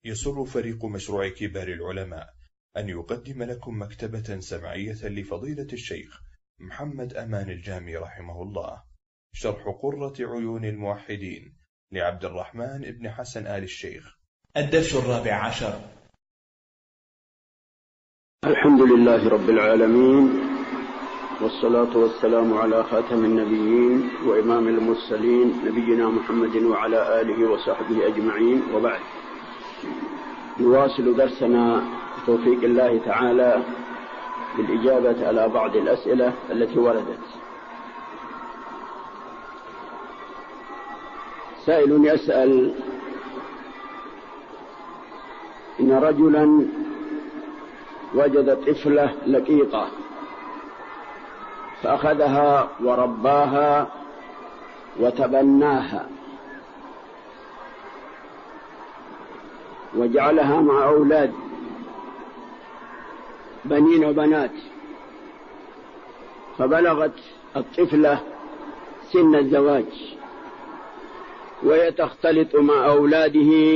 يسر فريق مشروع كبار العلماء أن يقدم لكم مكتبة سمعية لفضيلة الشيخ محمد أمان الجامي رحمه الله، شرح قرة عيون الموحدين لعبد الرحمن بن حسن آل الشيخ. الدرس 14. الحمد لله رب العالمين، والصلاة والسلام على خاتم النبيين وإمام المرسلين نبينا محمد وعلى آله وصحبه أجمعين، وبعد. نواصل درسنا بتوفيق الله تعالى بالإجابة على بعض الأسئلة التي وردت. سائل يسأل: إن رجلا وجد طفلة لقيطة فأخذها ورباها وتبناها وجعلها مع أولاد بنين وبنات، فبلغت الطفلة سن الزواج وهي تختلط مع أولاده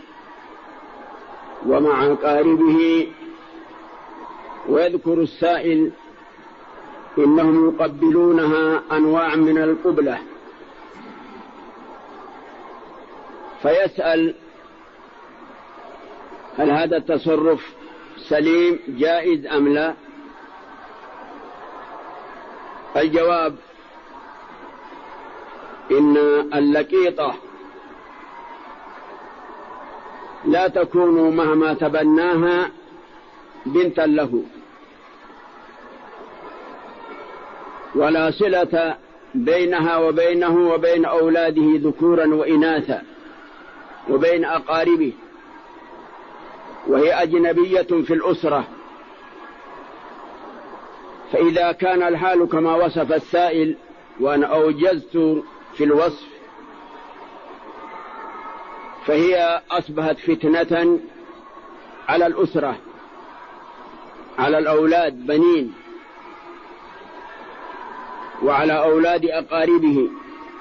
ومع أقاربه، ويذكر السائل إنهم يقبلونها أنواع من القبلة، فيسأل: هل هذا التصرف سليم جائز أم لا؟ الجواب: إن اللقيطة لا تكون مهما تبناها بنتا له، ولا صلة بينها وبينه وبين أولاده ذكورا وإناثا وبين أقاربه، وهي أجنبية في الأسرة. فإذا كان الحال كما وصف السائل وأنا أوجزت في الوصف، فهي أصبحت فتنة على الأسرة، على الأولاد بنين وعلى أولاد أقاربه،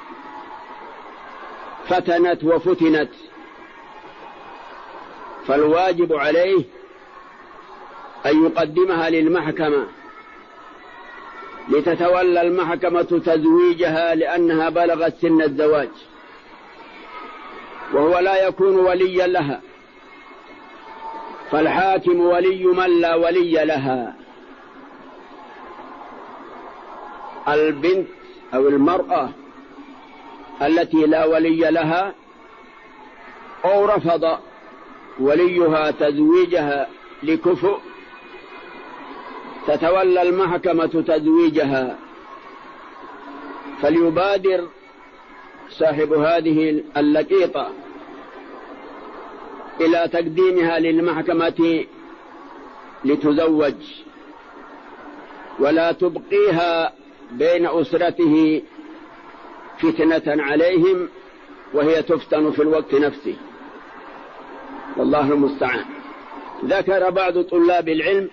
فتنت وفتنت. فالواجب عليه أن يقدمها للمحكمة لتتولى المحكمة تزويجها، لأنها بلغت سن الزواج، وهو لا يكون وليا لها، فالحاكم ولي من لا ولي لها. البنت أو المرأة التي لا ولي لها أو رفض وليها تزويجها لكفؤ، تتولى المحكمة تزويجها، فليبادر صاحب هذه اللقيطة إلى تقديمها للمحكمة لتزوج، ولا تبقيها بين أسرته فتنة عليهم وهي تفتن في الوقت نفسه، والله المستعان. ذكر بعض طلاب العلم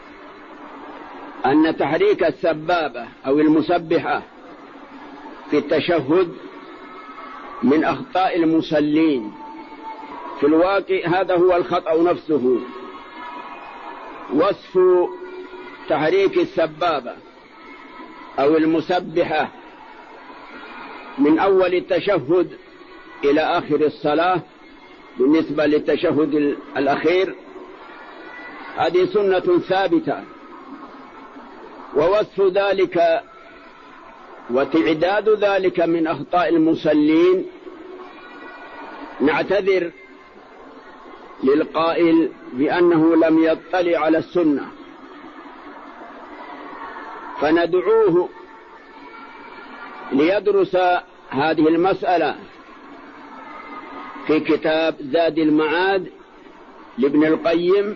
أن تحريك السبابة أو المسبحة في التشهد من أخطاء المصلين. في الواقع هذا هو الخطأ نفسه. وصف تحريك السبابة أو المسبحة من أول التشهد إلى آخر الصلاة بالنسبة للتشهد الأخير هذه سنة ثابتة، ووصف ذلك وتعداد ذلك من أخطاء المصلين نعتذر للقائل بأنه لم يطلع على السنة، فندعوه ليدرس هذه المسألة في كتاب زاد المعاد لابن القيم،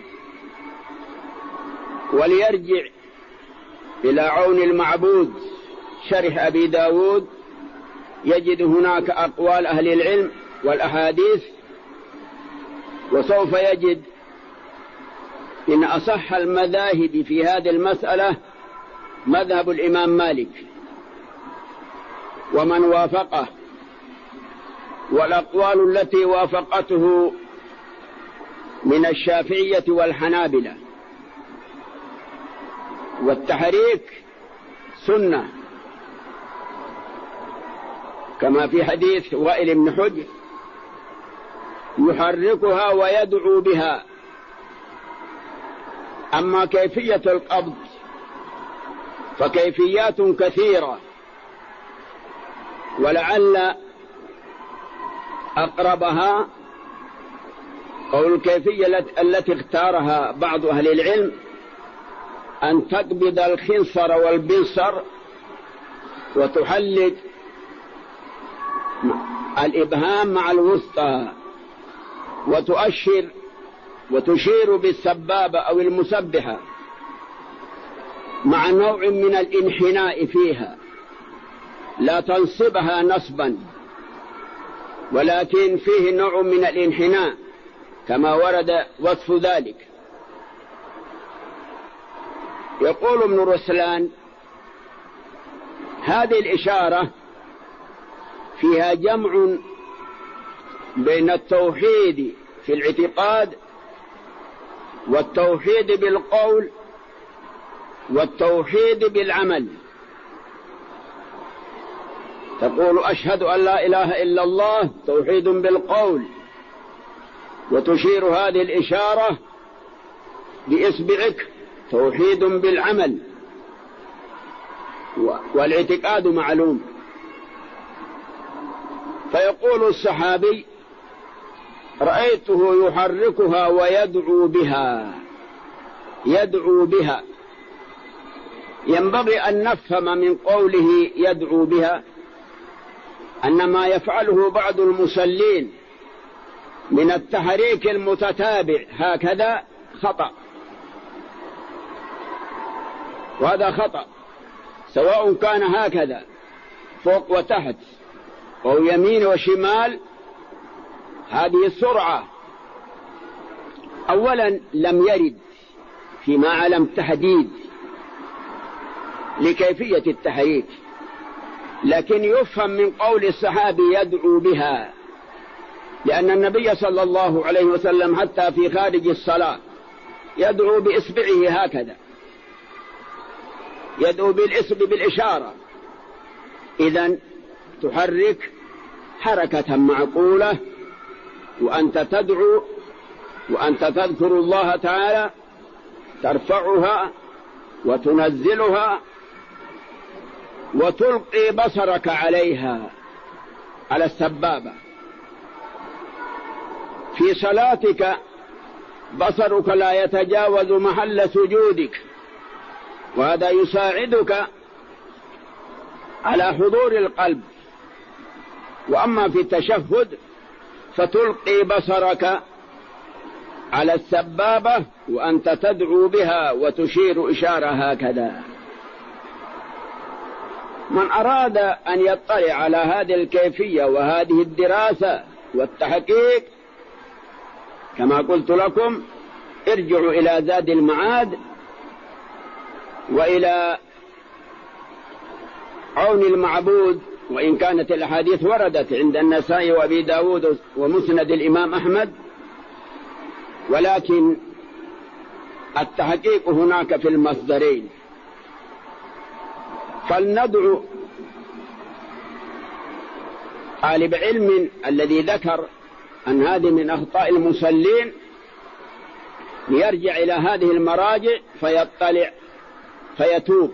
وليرجع إلى عون المعبود شرح أبي داود، يجد هناك أقوال أهل العلم والأحاديث، وسوف يجد إن أصح المذاهب في هذه المسألة مذهب الإمام مالك ومن وافقه، والأقوال التي وافقته من الشافعية والحنابلة، والتحريك سنة كما في حديث وائل بن حجر يحركها ويدعو بها. أما كيفية القبض فكيفيات كثيرة، ولعل أقربها أو الكيفية التي اختارها بعض أهل العلم أن تقبض الخنصر والبنصر وتحلق الإبهام مع الوسطى وتشير بالسبابة أو المسبحة مع نوع من الانحناء فيها، لا تنصبها نصبا ولكن فيه نوع من الانحناء كما ورد وصف ذلك. يقول ابن رسلان: هذه الإشارة فيها جمع بين التوحيد في الاعتقاد والتوحيد بالقول والتوحيد بالعمل. تقول أشهد أن لا إله إلا الله توحيد بالقول، وتشير هذه الإشارة بإصبعك توحيد بالعمل، والاعتقاد معلوم. فيقول الصحابي: رأيته يحركها ويدعو بها. يدعو بها، ينبغي أن نفهم من قوله يدعو بها أن ما يفعله بعض المصلين من التحريك المتتابع هكذا خطأ، وهذا خطأ، سواء كان هكذا فوق وتحت أو يمين وشمال. هذه السرعة أولا لم يرد فيما علم تحديد لكيفية التحريك، لكن يفهم من قول الصحابي يدعو بها، لأن النبي صلى الله عليه وسلم حتى في خارج الصلاة يدعو بإصبعه هكذا، يدعو بالإصبع بالإشارة. إذن تحرك حركة معقولة، وأنت تدعو وأنت تذكر الله تعالى، ترفعها وتنزلها وتلقي بصرك عليها على السبابة. في صلاتك بصرك لا يتجاوز محل سجودك، وهذا يساعدك على حضور القلب. وأما في التشهد فتلقي بصرك على السبابة وأنت تدعو بها وتشير إشارة هكذا. من أراد أن يطلع على هذه الكيفية وهذه الدراسة والتحقيق كما قلت لكم ارجعوا إلى زاد المعاد وإلى عون المعبود، وإن كانت الأحاديث وردت عند النسائي وأبي داود ومسند الإمام أحمد، ولكن التحقيق هناك في المصدرين. فلندعو طالب علم الذي ذكر أن هذه من أخطاء المصلين ليرجع إلى هذه المراجع فيطلع فيتوب.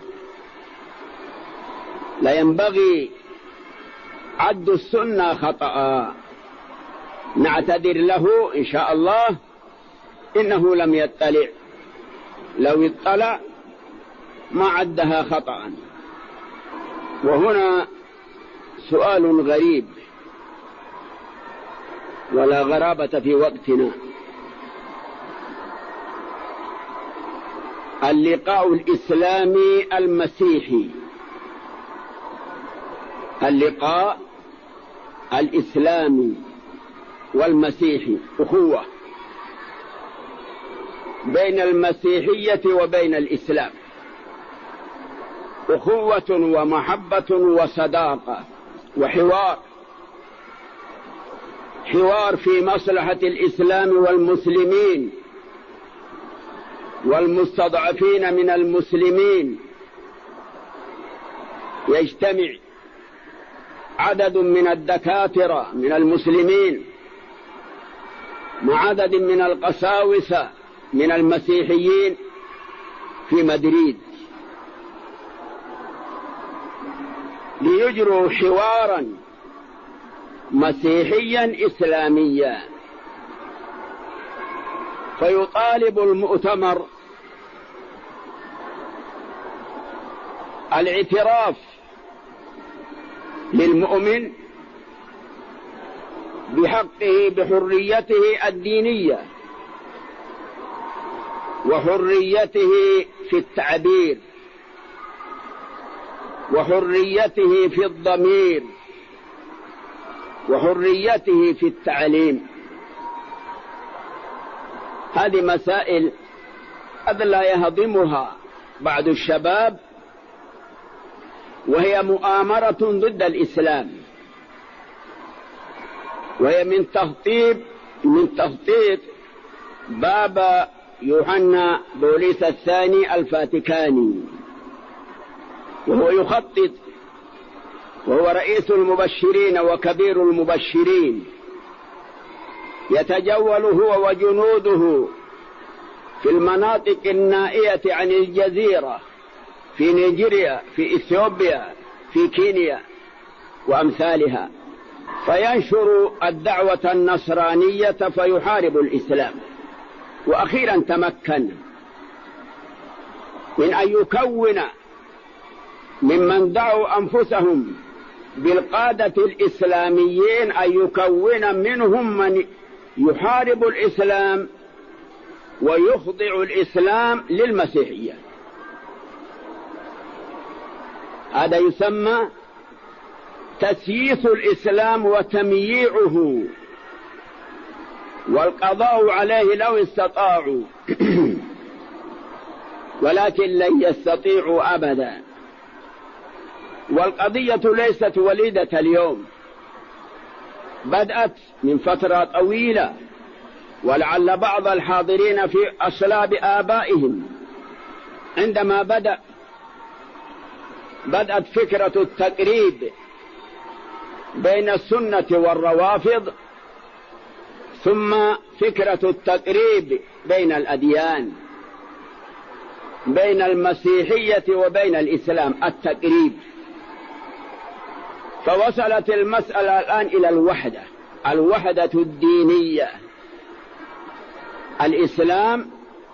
لا ينبغي عد السنة خطأ، نعتذر له إن شاء الله إنه لم يطلع، لو اطلع ما عدها خطأ. وهنا سؤال غريب ولا غرابة في وقتنا: اللقاء الإسلامي المسيحي، اللقاء الإسلامي والمسيحي أخوة بين المسيحية وبين الإسلام، أخوة ومحبة وصداقة وحوار. حوار في مصلحة الإسلام والمسلمين والمستضعفين من المسلمين، يجتمع عدد من الدكاترة من المسلمين مع عدد من القساوسة من المسيحيين في مدريد ليجروا حوارا مسيحيا إسلاميا. فيطالب المؤتمر الاعتراف للمؤمن بحقه بحريته الدينية وحريته في التعبير وحريته في الضمير وحريته في التعليم. هذه مسائل قد لا يهضمها بعض الشباب، وهي مؤامرة ضد الإسلام، وهي من تخطيط بابا يوحنا بوليس الثاني الفاتيكاني، وهو يخطط، وهو رئيس المبشرين وكبير المبشرين، يتجول هو وجنوده في المناطق النائية عن الجزيرة، في نيجيريا، في إثيوبيا، في كينيا وأمثالها، فينشر الدعوة النصرانية فيحارب الإسلام. وأخيرا تمكن من أن يكون ممن دعوا أنفسهم بالقادة الإسلاميين، أن يكون منهم من يحارب الإسلام ويخضع الإسلام للمسيحية. هذا يسمى تسييس الإسلام وتمييعه والقضاء عليه لو استطاعوا ولكن لن يستطيعوا أبدا. والقضية ليست وليدة اليوم، بدأت من فترة طويلة، ولعل بعض الحاضرين في أصلاب آبائهم عندما بدأت فكرة التقريب بين السنة والروافض، ثم فكرة التقريب بين الأديان، بين المسيحية وبين الإسلام، التقريب. فوصلت المسألة الآن إلى الوحدة الدينية، الإسلام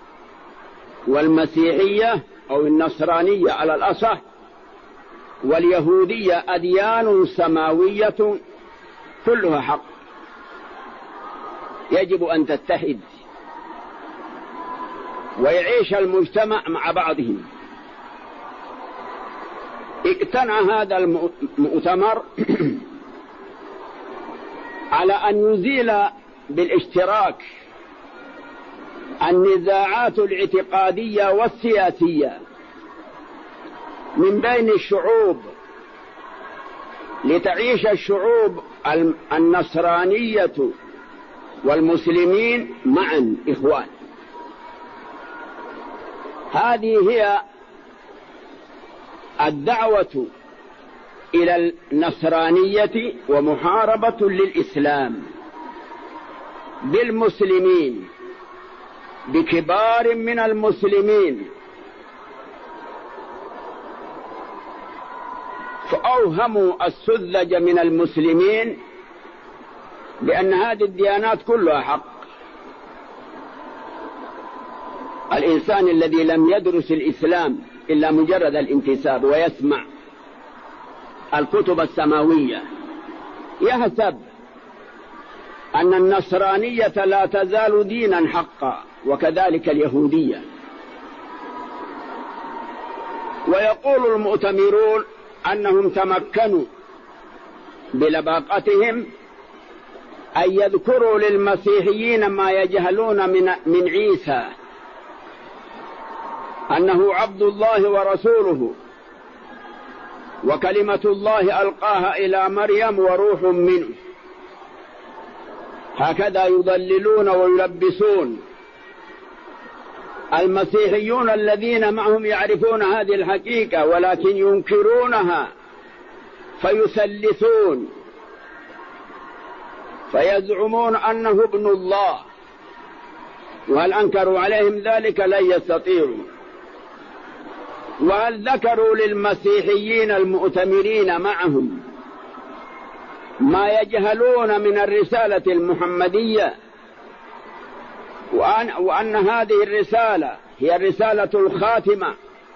والمسيحية أو النصرانية على الأصح واليهودية أديان سماوية كلها حق، يجب أن تتحد ويعيش المجتمع مع بعضهم. اقتنع هذا المؤتمر على أن يزيل بالاشتراك النزاعات الاعتقادية والسياسية من بين الشعوب، لتعيش الشعوب النصرانية والمسلمين معا إخوان. هذه هي الدعوة إلى النصرانية ومحاربة للإسلام بالمسلمين، بكبار من المسلمين. فأوهموا السذج من المسلمين بأن هذه الديانات كلها حق. الإنسان الذي لم يدرس الإسلام إلا مجرد الانتساب ويسمع الكتب السماوية يحسب أن النصرانية لا تزال دينا حقا، وكذلك اليهودية. ويقول المؤتمرون أنهم تمكنوا بلباقتهم أن يذكروا للمسيحيين ما يجهلون من عيسى، أنه عبد الله ورسوله وكلمة الله ألقاها إلى مريم وروح منه. هكذا يضللون ويلبسون. المسيحيون الذين معهم يعرفون هذه الحقيقة ولكن ينكرونها فيثلثون فيزعمون أنه ابن الله، وهل أنكروا عليهم ذلك؟ لن يستطيعوا. وهل ذكروا للمسيحيين المؤتمرين معهم ما يجهلون من الرسالة المحمدية، وأن هذه الرسالة هي الرسالة الخاتمة،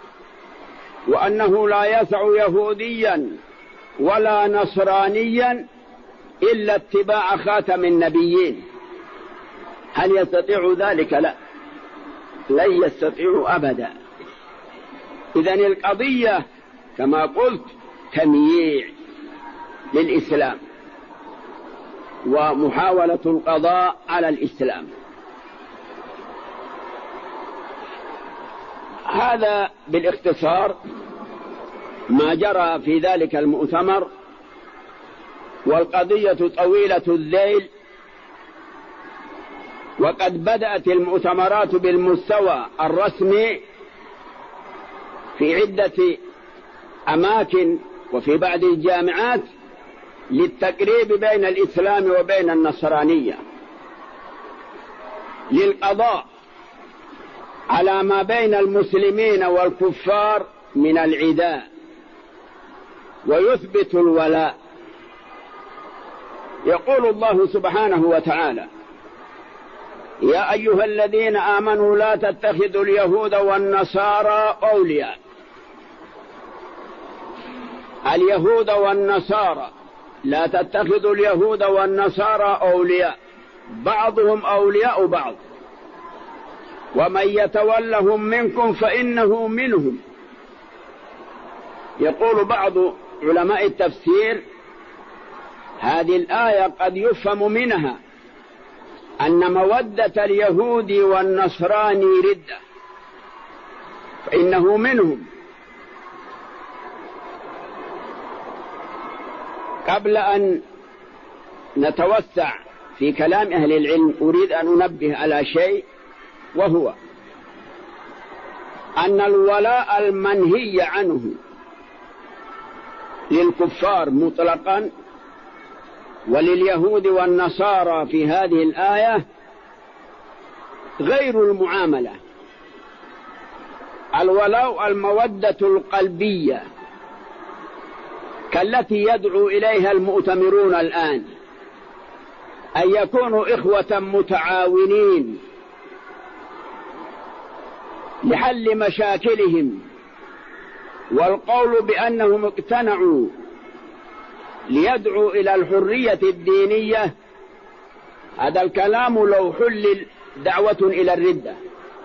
وأنه لا يسع يهوديا ولا نصرانيا إلا اتباع خاتم النبيين؟ هل يستطيع ذلك؟ لا، لن يستطيع أبدا. إذن القضية كما قلت تمييع للإسلام ومحاولة القضاء على الإسلام. هذا بالاختصار ما جرى في ذلك المؤتمر، والقضية طويلة الذيل، وقد بدأت المؤتمرات بالمستوى الرسمي في عدة أماكن وفي بعض الجامعات للتقريب بين الإسلام وبين النصرانية، للقضاء على ما بين المسلمين والكفار من العداء، ويثبت الولاء. يقول الله سبحانه وتعالى: يا أيها الذين آمنوا لا تتخذوا اليهود والنصارى أولياء. اليهود والنصارى، لا تتخذوا اليهود والنصارى أولياء، بعضهم أولياء بعض، ومن يتولهم منكم فإنه منهم. يقول بعض علماء التفسير: هذه الآية قد يفهم منها أن مودة اليهود والنصراني ردة، فإنه منهم. قبل أن نتوسع في كلام أهل العلم أريد أن أنبه على شيء، وهو أن الولاء المنهي عنه للكفار مطلقا ولليهود والنصارى في هذه الآية غير المعاملة. الولاء المودة القلبية كالتي يدعو إليها المؤتمرون الآن، أن يكونوا إخوة متعاونين لحل مشاكلهم، والقول بأنهم اقتنعوا ليدعوا إلى الحرية الدينية، هذا الكلام لو حلل دعوة إلى الردة.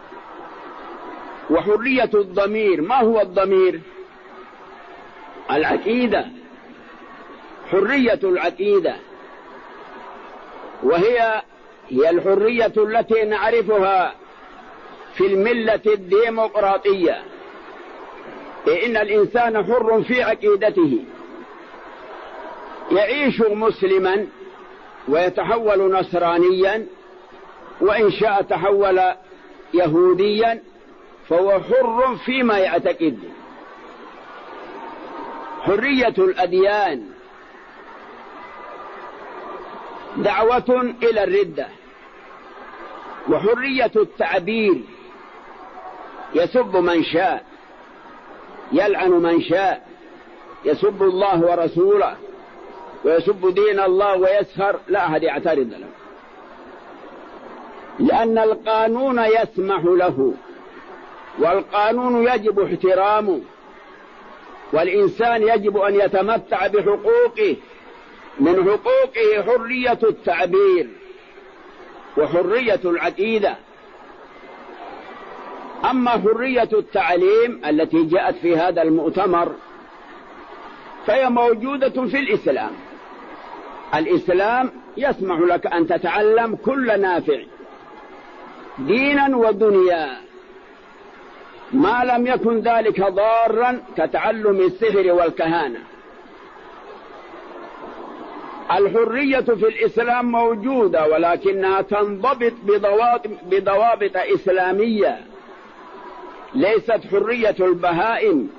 وحرية الضمير، ما هو الضمير؟ العقيدة، حرية العقيدة، وهي الحرية التي نعرفها في الملة الديمقراطية، إن الإنسان حر في عقيدته، يعيش مسلما ويتحول نصرانيا، وإن شاء تحول يهوديا، فهو حر فيما يعتقد. حرية الأديان دعوة إلى الردة. وحرية التعبير، يسب من شاء، يلعن من شاء، يسب الله ورسوله ويسب دين الله ويسخر، لا أحد يعترض له، لأن القانون يسمح له، والقانون يجب احترامه، والإنسان يجب أن يتمتع بحقوقه. من حقوقه حرية التعبير وحرية العقيدة. أما حرية التعليم التي جاءت في هذا المؤتمر فهي موجودة في الإسلام. الإسلام يسمح لك أن تتعلم كل نافع دينا ودنيا، ما لم يكن ذلك ضارا كتعلم السحر والكهانة. الحرية في الإسلام موجودة، ولكنها تنضبط بضوابط إسلامية، ليست حرية البهائم.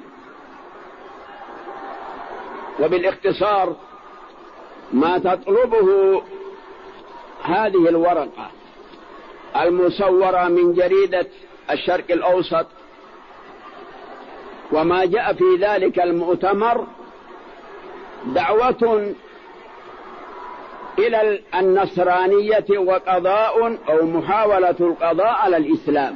وبالاختصار ما تطلبه هذه الورقة المصورة من جريدة الشرق الأوسط وما جاء في ذلك المؤتمر دعوة إلى النصرانية وقضاء أو محاولة القضاء على الإسلام.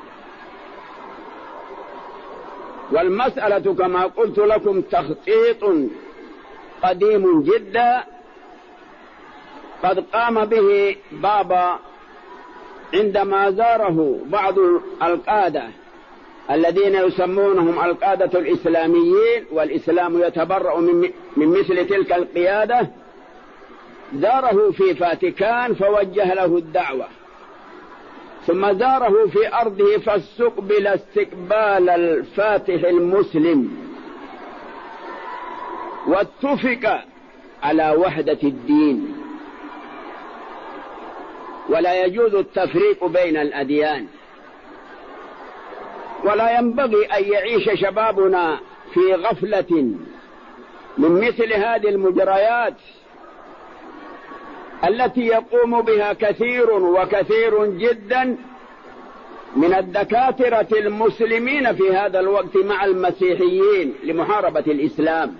والمسألة كما قلت لكم تخطيط قديم جدا قد قام به بابا عندما زاره بعض القادة الذين يسمونهم القادة الإسلاميين، والإسلام يتبرأ من مثل تلك القيادة. زاره في فاتيكان فوجه له الدعوة، ثم زاره في أرضه فاستقبل استقبال الفاتح المسلم، واتفق على وحدة الدين، ولا يجوز التفريق بين الأديان، ولا ينبغي أن يعيش شبابنا في غفلة من مثل هذه المجريات التي يقوم بها كثير جدا من الدكاترة المسلمين في هذا الوقت مع المسيحيين لمحاربة الإسلام،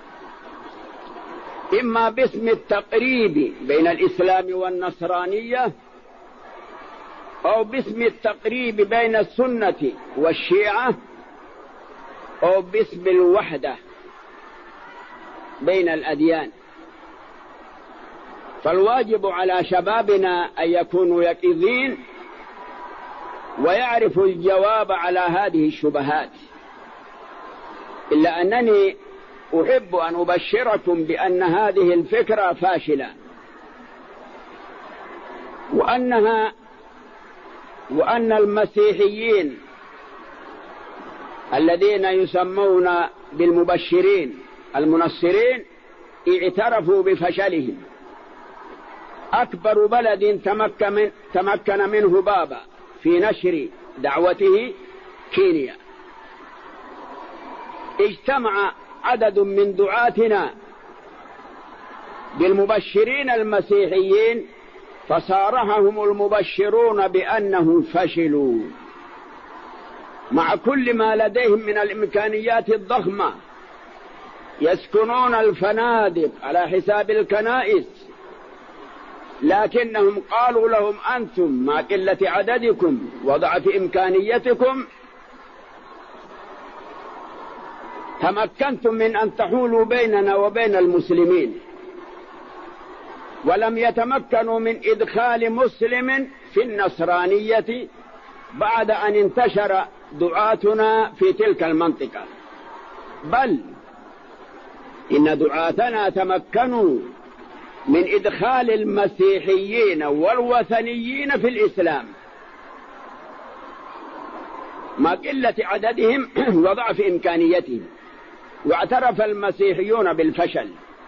إما باسم التقريب بين الإسلام والنصرانية، أو باسم التقريب بين السنة والشيعة، أو باسم الوحدة بين الأديان. فالواجب على شبابنا أن يكونوا يقظين ويعرفوا الجواب على هذه الشبهات. إلا أنني أحب أن أبشركم بأن هذه الفكرة فاشلة، وأن المسيحيين الذين يسمون بالمبشرين المنصرين اعترفوا بفشلهم. أكبر بلد تمكن منه بابا في نشر دعوته كينيا. اجتمع عدد من دعاتنا بالمبشرين المسيحيين فصارحهم المبشرون بأنهم فشلوا، مع كل ما لديهم من الإمكانيات الضخمة، يسكنون الفنادق على حساب الكنائس، لكنهم قالوا لهم أنتم مع قلة عددكم وضعف إمكانيتكم تمكنتم من أن تحولوا بيننا وبين المسلمين، ولم يتمكنوا من إدخال مسلم في النصرانية بعد أن انتشر دعاتنا في تلك المنطقة، بل إن دعاتنا تمكنوا من إدخال المسيحيين والوثنيين في الإسلام مع قلة عددهم وضعف إمكانيتهم. واعترف المسيحيون بالفشل،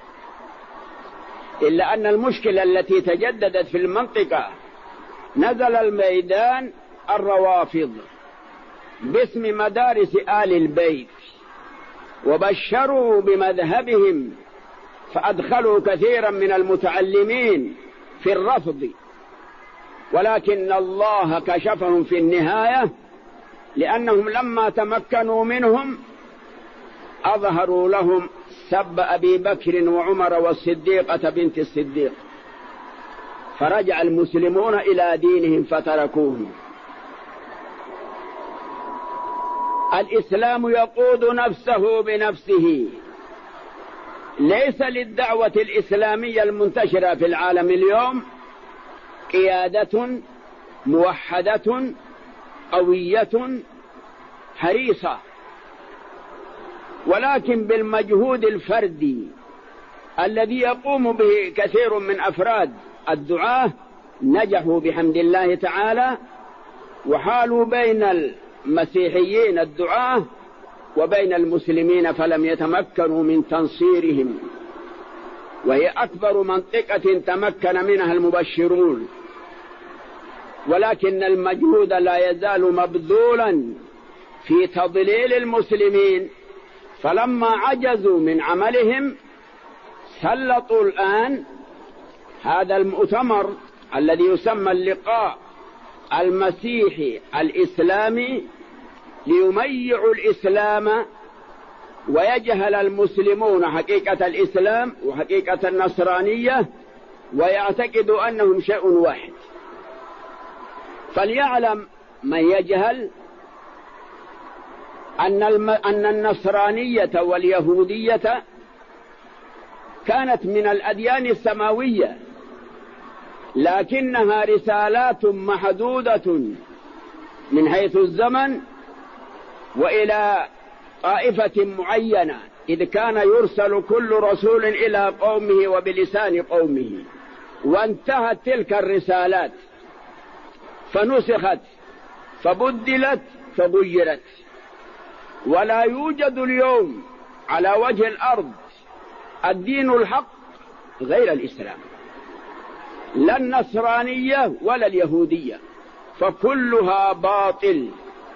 إلا أن المشكلة التي تجددت في المنطقة نزل الميدان الروافض باسم مدارس آل البيت وبشروا بمذهبهم، فأدخلوا كثيرا من المتعلمين في الرفض، ولكن الله كشفهم في النهاية، لأنهم لما تمكنوا منهم أظهروا لهم سب أبي بكر وعمر والصديقة بنت الصديق، فرجع المسلمون إلى دينهم فتركوهم. الإسلام يقود نفسه بنفسه، ليس للدعوة الإسلامية المنتشرة في العالم اليوم قيادة موحدة قوية حريصة، ولكن بالمجهود الفردي الذي يقوم به كثير من أفراد الدعاة نجحوا بحمد الله تعالى، وحالوا بين المسيحيين الدعاة وبين المسلمين، فلم يتمكنوا من تنصيرهم وهي أكبر منطقة تمكن منها المبشرون، ولكن المجهود لا يزال مبذولا في تضليل المسلمين، فلما عجزوا من عملهم سلطوا الآن هذا المؤتمر الذي يسمى اللقاء المسيحي الإسلامي ليميعوا الإسلام ويجهل المسلمون حقيقة الإسلام وحقيقة النصرانية ويعتقدوا أنهم شيء واحد. فليعلم من يجهل أن النصرانية واليهودية كانت من الأديان السماوية، لكنها رسالات محدودة من حيث الزمن وإلى طائفة معينة، إذ كان يرسل كل رسول إلى قومه وبلسان قومه، وانتهت تلك الرسالات فنسخت فبدلت فغيرت، ولا يوجد اليوم على وجه الأرض الدين الحق غير الإسلام، لا النصرانية ولا اليهودية، فكلها باطل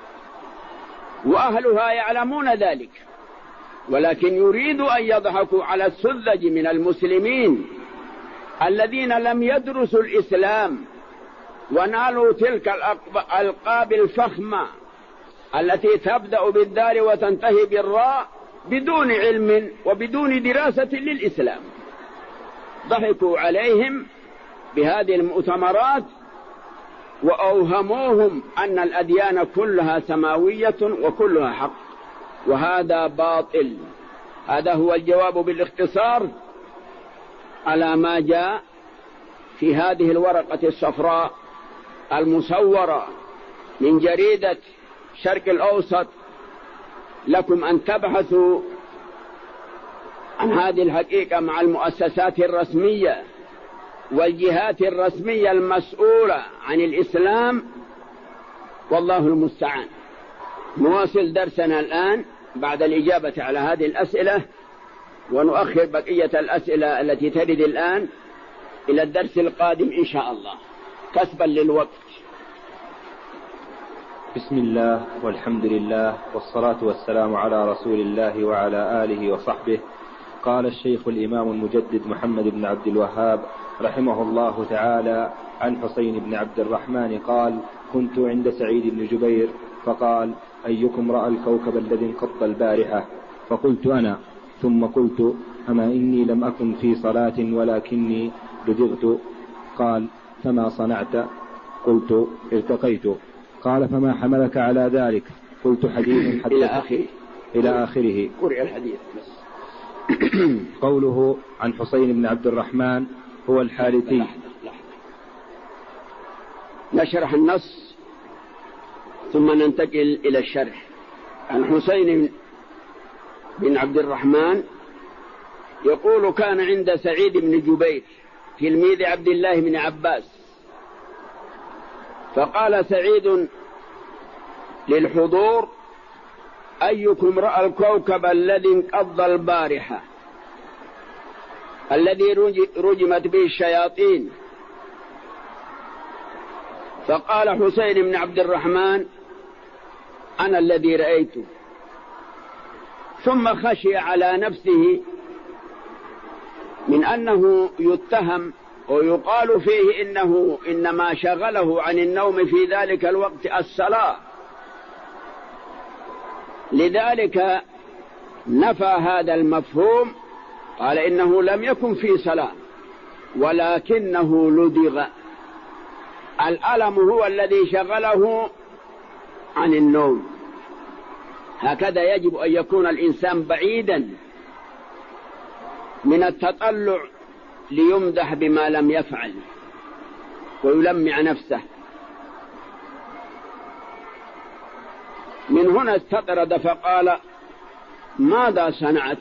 وأهلها يعلمون ذلك، ولكن يريد أن يضحكوا على السذج من المسلمين الذين لم يدرسوا الإسلام ونالوا تلك الألقاب الفخمة التي تبدأ بالدال وتنتهي بالراء بدون علم وبدون دراسة للإسلام. ضحكوا عليهم بهذه المؤتمرات وأوهموهم أن الأديان كلها سماوية وكلها حق، وهذا باطل. هذا هو الجواب بالاختصار على ما جاء في هذه الورقة الصفراء المصورة من جريدة شرق الأوسط. لكم أن تبحثوا عن هذه الحقيقة مع المؤسسات الرسمية والجهات الرسمية المسؤولة عن الإسلام، والله المستعان. نواصل درسنا الآن بعد الإجابة على هذه الأسئلة، ونؤخر بقية الأسئلة التي ترد الآن إلى الدرس القادم إن شاء الله كسبا للوقت. بسم الله والحمد لله والصلاة والسلام على رسول الله وعلى آله وصحبه. قال الشيخ الإمام المجدد محمد بن عبد الوهاب رحمه الله تعالى عن حسين بن عبد الرحمن قال: كنت عند سعيد بن جبير فقال: أيكم رأى الكوكب الذي انقض البارحة؟ فقلت: أنا. ثم قلت: أما إني لم أكن في صلاة ولكني لدغت. قال: فما صنعت؟ قلت: ارتقيت. قال: فما حملك على ذلك؟ قلت: حديث إلى آخره. قرئ الحديث. قوله عن حسين بن عبد الرحمن هو الحارثي. نشرح النص ثم ننتقل إلى الشرح. عن حسين بن عبد الرحمن يقول: كان عند سعيد بن جبير تلميذ عبد الله بن عباس، فقال سعيد للحضور: أيكم رأى الكوكب الذي انقض البارحة الذي رجمت به الشياطين؟ فقال حسين بن عبد الرحمن: أنا الذي رأيته. ثم خشي على نفسه من أنه يتهم ويقال فيه إنه إنما شغله عن النوم في ذلك الوقت الصلاة، لذلك نفى هذا المفهوم، قال: إنه لم يكن في صلاة ولكنه لدغ. الألم هو الذي شغله عن النوم. هكذا يجب أن يكون الإنسان بعيدا من التطلع ليمدح بما لم يفعل ويلمع نفسه. من هنا استطرد فقال: ماذا صنعت؟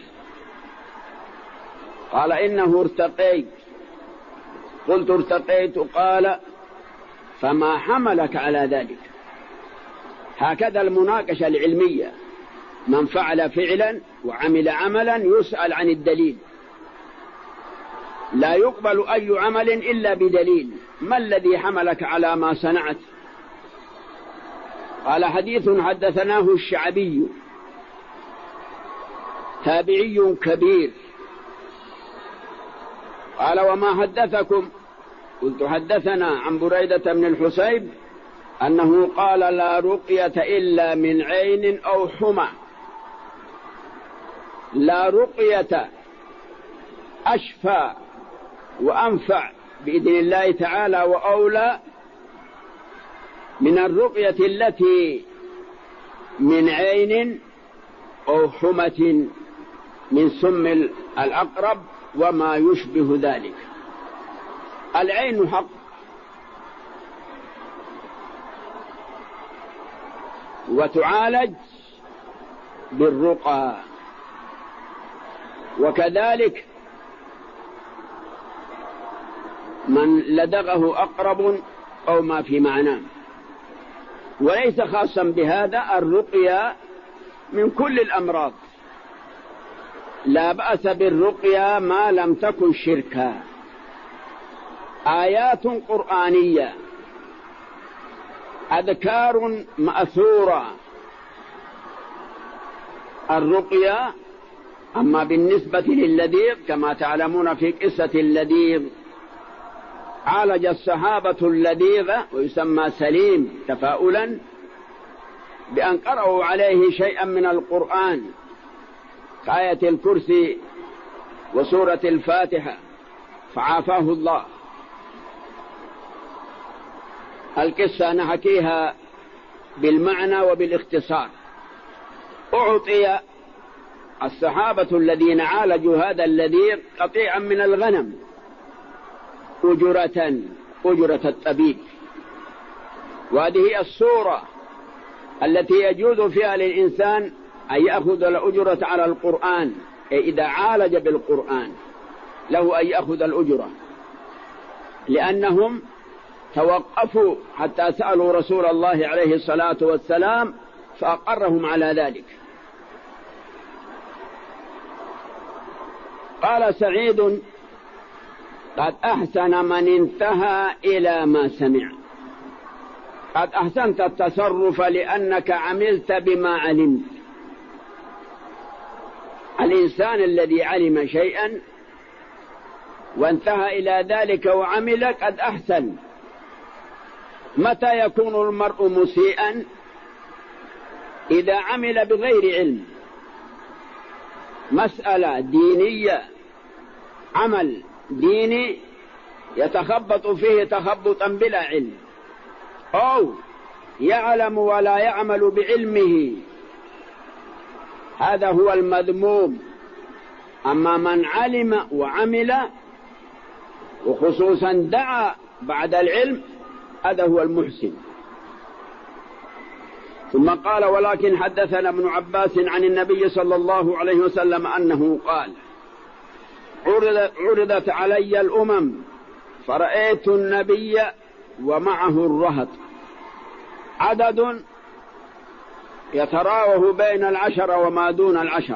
قال: إنه ارتقيت. قلت: ارتقيت. قال: فما حملك على ذلك؟ هكذا المناقشة العلمية، من فعل فعلا وعمل عملا يسأل عن الدليل. لا يقبل أي عمل إلا بدليل. ما الذي حملك على ما صنعت؟ قال حديث حدثناه الشعبي تابعي كبير. قال وما حدثكم؟ قلت حدثنا عن بريدة بن الحسيب أنه قال لا رقية إلا من عين أو حمى. لا رقية أشفى وأنفع بإذن الله تعالى وأولى من الرقية التي من عين أو حمة من سم الأقرب وما يشبه ذلك. العين حق، وتعالج بالرقى، وكذلك من لدغه أقرب أو ما في معناه. وليس خاصا بهذا، الرقية من كل الأمراض، لا بأس بالرقية ما لم تكن شركا. آيات قرآنية، أذكار مأثورة، الرقية. أما بالنسبة للذيذ كما تعلمون في قصة اللذيذ، عالج الصحابة اللذيذ ويسمى سليم تفاؤلا بأن قرأوا عليه شيئا من القرآن كآية الكرسي وسورة الفاتحة فعافاه الله. القصة نحكيها بالمعنى وبالاختصار. أعطي الصحابة الذين عالجوا هذا اللذيذ قطيعا من الغنم أجرة الطبيب، وهذه الصورة التي يجوز فيها للإنسان أن يأخذ الأجرة على القرآن. إذا عالج بالقرآن له أن يأخذ الأجرة، لأنهم توقفوا حتى سألوا رسول الله عليه الصلاة والسلام فأقرهم على ذلك. قال سعيد قد أحسن من انتهى إلى ما سمع. قد أحسنت التصرف لأنك عملت بما علمت. الإنسان الذي علم شيئا وانتهى إلى ذلك وعمل قد أحسن. متى يكون المرء مسيئا؟ إذا عمل بغير علم، مسألة دينية، عمل ديني يتخبط فيه تخبطا بلا علم، أو يعلم ولا يعمل بعلمه، هذا هو المذموم. أما من علم وعمل وخصوصا دعا بعد العلم، هذا هو المحسن. ثم قال ولكن حدثنا ابن عباس عن النبي صلى الله عليه وسلم أنه قال عرضت علي الأمم فرأيت النبي ومعه الرهط، عدد يتراوح بين 10 وما دون 10،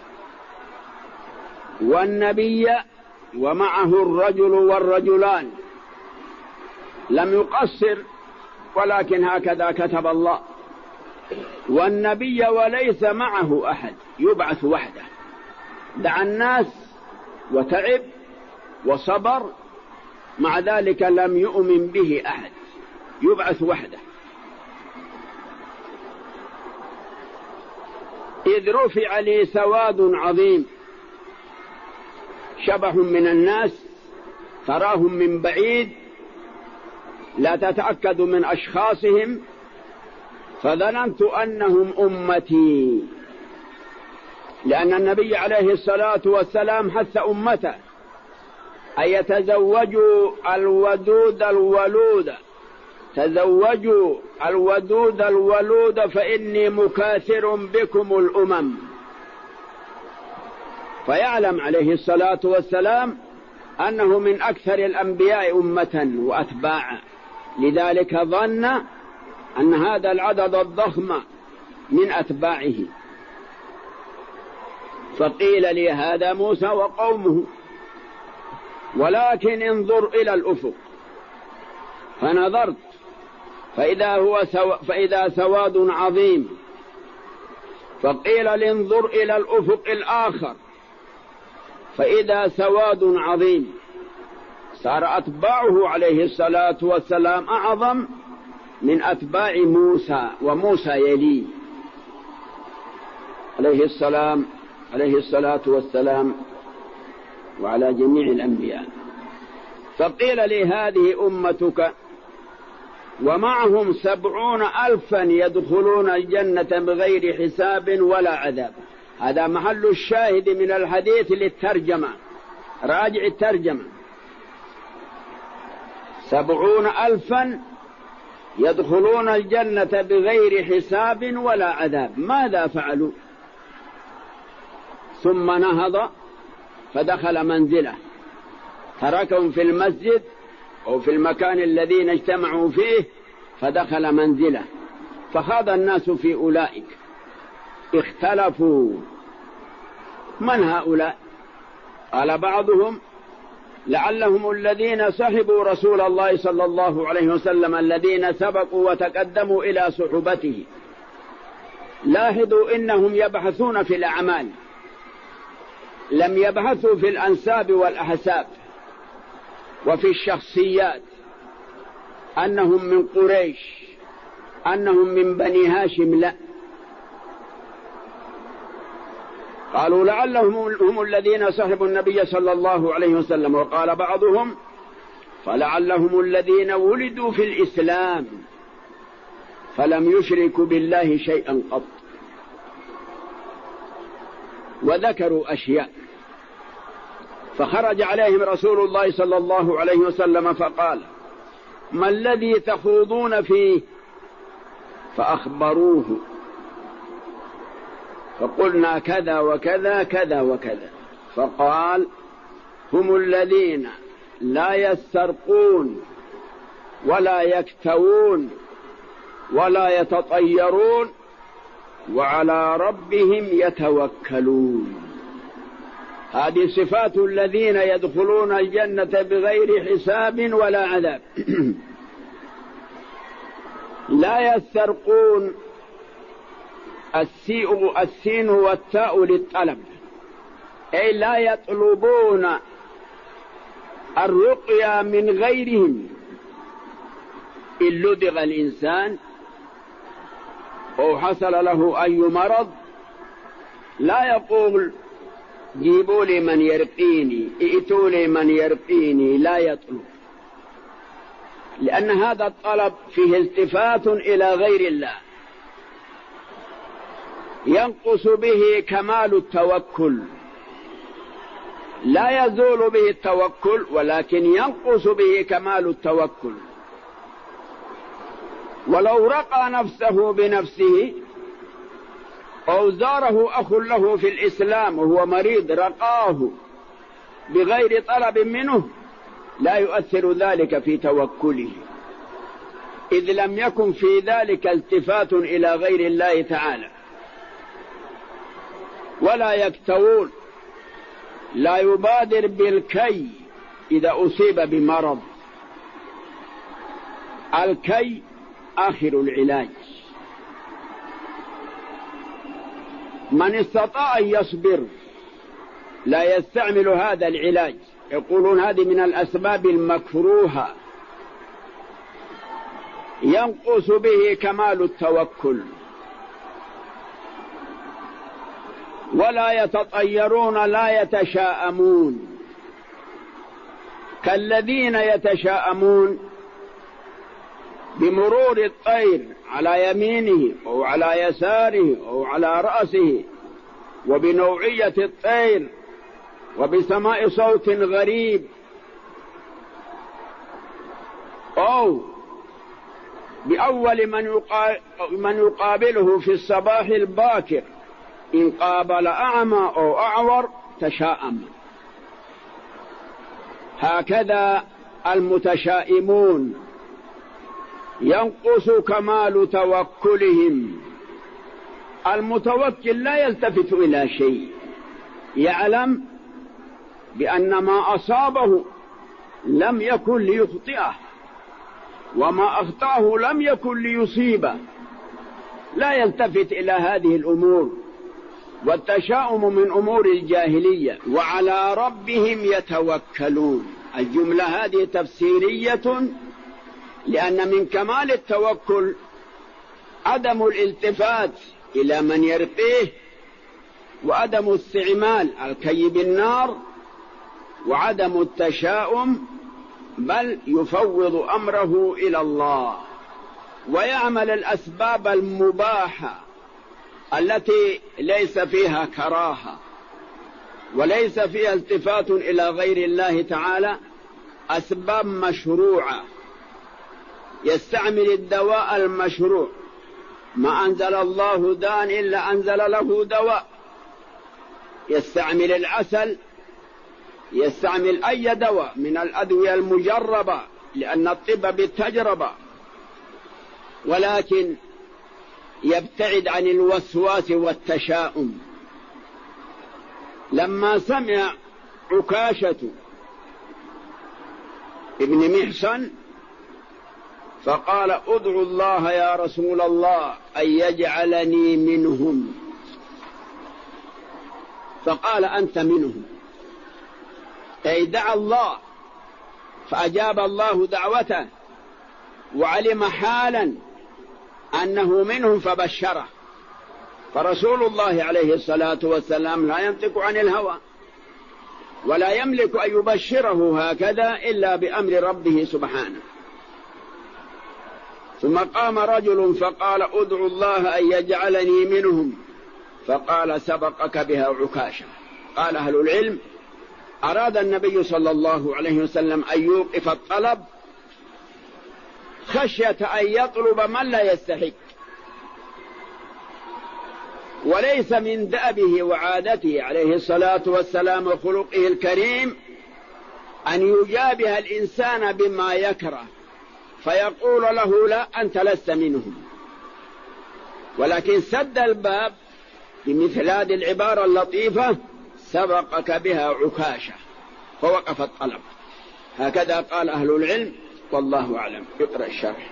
والنبي ومعه الرجل والرجلان، لم يقصر ولكن هكذا كتب الله. والنبي وليس معه أحد، يبعث وحده، دعا الناس وتعب وصبر، مع ذلك لم يؤمن به أحد، يبعث وحده. إذ رفع لي سواد عظيم، شبح من الناس تراهم من بعيد لا تتأكد من أشخاصهم، فظننت أنهم أمتي، لأن النبي عليه الصلاة والسلام حث أمته أن يتزوجوا الودود الولود، تزوجوا الودود الولود فإني مكاثر بكم الأمم. فيعلم عليه الصلاة والسلام أنه من أكثر الأنبياء أمة وأتباعا، لذلك ظن أن هذا العدد الضخم من أتباعه. فقيل لي هذا موسى وقومه، ولكن انظر إلى الأفق. فنظرت فإذا سواد عظيم. فقيل لانظر إلى الأفق الآخر فإذا سواد عظيم. صار أتباعه عليه الصلاة والسلام أعظم من أتباع موسى، وموسى يليه عليه الصلاة والسلام وعلى جميع الأنبياء. فقيل لي هذه أمتك ومعهم 70,000 يدخلون الجنة بغير حساب ولا عذاب. هذا محل الشاهد من الحديث للترجمة، راجع الترجمة. 70,000 يدخلون الجنة بغير حساب ولا عذاب. ماذا فعلوا؟ ثم نهض فدخل منزله، تركهم في المسجد أو في المكان الذين اجتمعوا فيه، فدخل منزله. فخاض الناس في أولئك، اختلفوا من هؤلاء؟ قال بعضهم لعلهم الذين صحبوا رسول الله صلى الله عليه وسلم، الذين سبقوا وتقدموا إلى صحبته. لاحظوا إنهم يبحثون في الأعمال، لم يبحثوا في الأنساب والأحساب وفي الشخصيات، أنهم من قريش، أنهم من بني هاشم، لا. قالوا لعلهم هم الذين صحبوا النبي صلى الله عليه وسلم. وقال بعضهم فلعلهم الذين ولدوا في الإسلام فلم يشركوا بالله شيئا قط. وذكروا أشياء. فخرج عليهم رسول الله صلى الله عليه وسلم فقال ما الذي تخوضون فيه؟ فأخبروه، فقلنا كذا وكذا كذا وكذا. فقال هم الذين لا يسترقون ولا يكتوون ولا يتطيرون وعلى ربهم يتوكلون. هذه صفات الذين يدخلون الجنة بغير حساب ولا عذاب. لا يسترقون، السين والتاء للطلب، أي لا يطلبون الرقية من غيرهم. إن لدغ الإنسان أو حصل له أي مرض لا يقول جيبوا لي من يرقيني، ائتوا لي من يرقيني، لا يطلب، لأن هذا الطلب فيه التفات إلى غير الله، ينقص به كمال التوكل. لا يزول به التوكل ولكن ينقص به كمال التوكل. ولو رقى نفسه بنفسه أو زاره أخ له في الإسلام وهو مريض رقاه بغير طلب منه لا يؤثر ذلك في توكله، إذ لم يكن في ذلك التفات إلى غير الله تعالى. ولا يكتوون، لا يبادر بالكي إذا أصيب بمرض. الكي آخر العلاج. من استطاع أن يصبر لا يستعمل هذا العلاج. يقولون هذه من الأسباب المكروهة، ينقص به كمال التوكل. ولا يتطيرون، لا يتشاءمون، كالذين يتشاءمون بمرور الطير على يمينه أو على يساره أو على رأسه، وبنوعية الطير، وبسماع صوت غريب، أو بأول من يقابله في الصباح الباكر، إن قابل أعمى أو أعور تشاءم. هكذا المتشائمون ينقص كمال توكلهم. المتوكل لا يلتفت إلى شيء، يعلم بأن ما أصابه لم يكن ليخطئه، وما أخطأه لم يكن ليصيبه. لا يلتفت إلى هذه الأمور، والتشاؤم من أمور الجاهلية. وعلى ربهم يتوكلون، الجملة هذه تفسيرية، لأن من كمال التوكل عدم الالتفات إلى من يرقيه، وعدم استعمال الكي بالنار، وعدم التشاؤم، بل يفوض أمره إلى الله ويعمل الأسباب المباحة التي ليس فيها كراهة وليس فيها التفات إلى غير الله تعالى، أسباب مشروعة. يستعمل الدواء المشروع، ما أنزل الله داء إلا أنزل له دواء. يستعمل العسل، يستعمل أي دواء من الأدوية المجربة، لأن الطب بالتجربة، ولكن يبتعد عن الوسواس والتشاؤم. لما سمع عكاشة ابن محصن فقال: ادعو الله يا رسول الله أن يجعلني منهم. فقال: أنت منهم، أي دعا الله فأجاب الله دعوته، وعلم حالا أنه منهم فبشره. فرسول الله عليه الصلاة والسلام لا ينطق عن الهوى، ولا يملك أن يبشره هكذا إلا بأمر ربه سبحانه. ثم قام رجل فقال: ادعو الله أن يجعلني منهم. فقال: سبقك بها عكاشة. قال أهل العلم: أراد النبي صلى الله عليه وسلم أن يوقف الطلب خشية أن يطلب من لا يستحق، وليس من دأبه وعادته عليه الصلاة والسلام وخلقه الكريم أن يجابه الإنسان بما يكره فيقول له: لا، أنت لست منهم. ولكن سد الباب بمثل هذه العبارة اللطيفة: سبقك بها عكاشة، فوقف الطلب. هكذا قال أهل العلم، والله أعلم. اقرأ الشرح.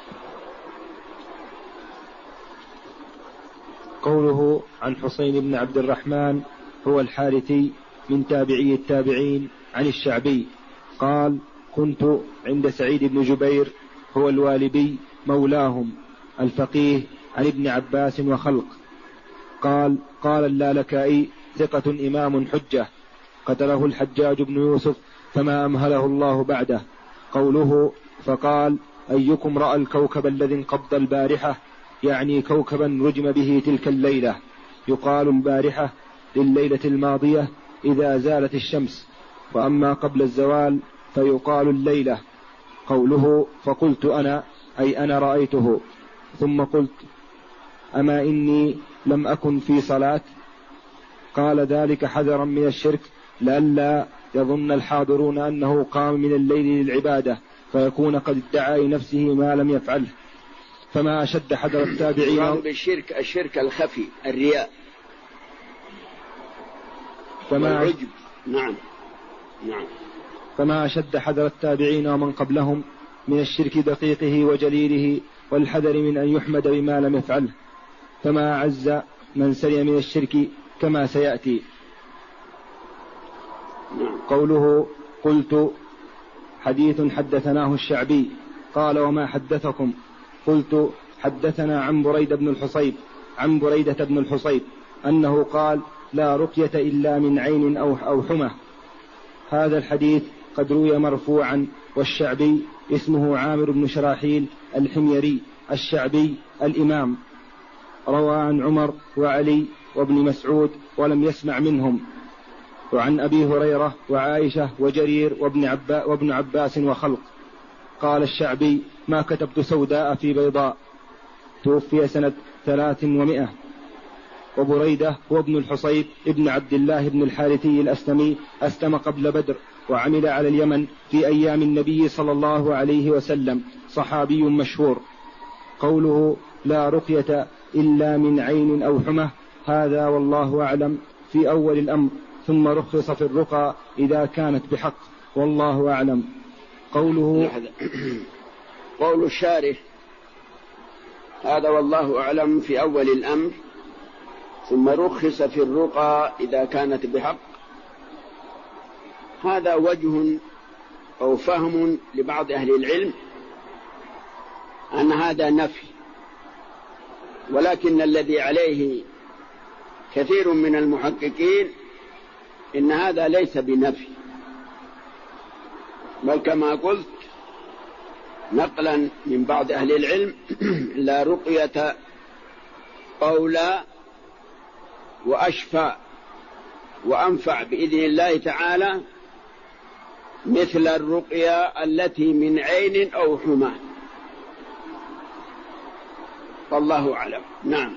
قوله: عن حسين بن عبد الرحمن هو الحارثي من تابعي التابعين عن الشعبي قال: كنت عند سعيد بن جبير هو الوالبي مولاهم الفقيه عن ابن عباس وخلق. قال اللالكائي: ثقة إمام حجة، قتله الحجاج بن يوسف فما أمهله الله بعده. قوله: فقال: أيكم رأى الكوكب الذي انقض البارحة، يعني كوكبا رجم به تلك الليلة. يقال البارحة لليلة الماضية إذا زالت الشمس، وأما قبل الزوال فيقال الليلة. قوله: فقلت أنا، أي أنا رأيته. ثم قلت: أما إني لم أكن في صلاة. قال: ذلك حذرا من الشرك، لئلا يظن الحاضرون أنه قام من الليل للعبادة فيكون قد ادعى لنفسه ما لم يفعله. فما أشد حذر التابعين بالشرك، الشرك الخفي، الرياء والعجب. نعم. فما أشد حذر التابعين ومن قبلهم من الشرك دقيقه وجليله والحذر من أن يحمد بما لم يفعله. فما أعز من سلم من الشرك كما سيأتي. قوله: قلت حديث حدثناه الشعبي. قال: وما حدثكم؟ قلت: حدثنا عن بريدة بن الحصيب أنه قال: لا رقية إلا من عين أو حمى. هذا الحديث قد روي مرفوعا، والشعبي اسمه عامر بن شراحيل الحميري الشعبي الإمام، روى عن عمر وعلي وابن مسعود ولم يسمع منهم، وعن أبي هريرة وعائشة وجرير وابن عباس وخلق. قال الشعبي: ما كتبت سوداء في بيضاء. توفي سنة 300. وبريدة هو ابن الحصيب ابن عبد الله بن الحارثي الأسلمي، أسلم قبل بدر وعمل على اليمن في أيام النبي صلى الله عليه وسلم، صحابي مشهور. قوله: لا رقية إلا من عين أو حمى، هذا والله أعلم في أول الأمر، ثم رخص في الرقى إذا كانت بحق، والله أعلم. قوله قول الشارح هذا والله أعلم في أول الأمر، ثم رخص في الرقى إذا كانت بحق. هذا وجه أو فهم لبعض أهل العلم أن هذا نفي، ولكن الذي عليه كثير من المحققين إن هذا ليس بنفي، بل كما قلت نقلا من بعض أهل العلم لا رقية أولى وأشفى وأنفع بإذن الله تعالى مثل الرقية التي من عين أو حمى، والله أعلم. نعم.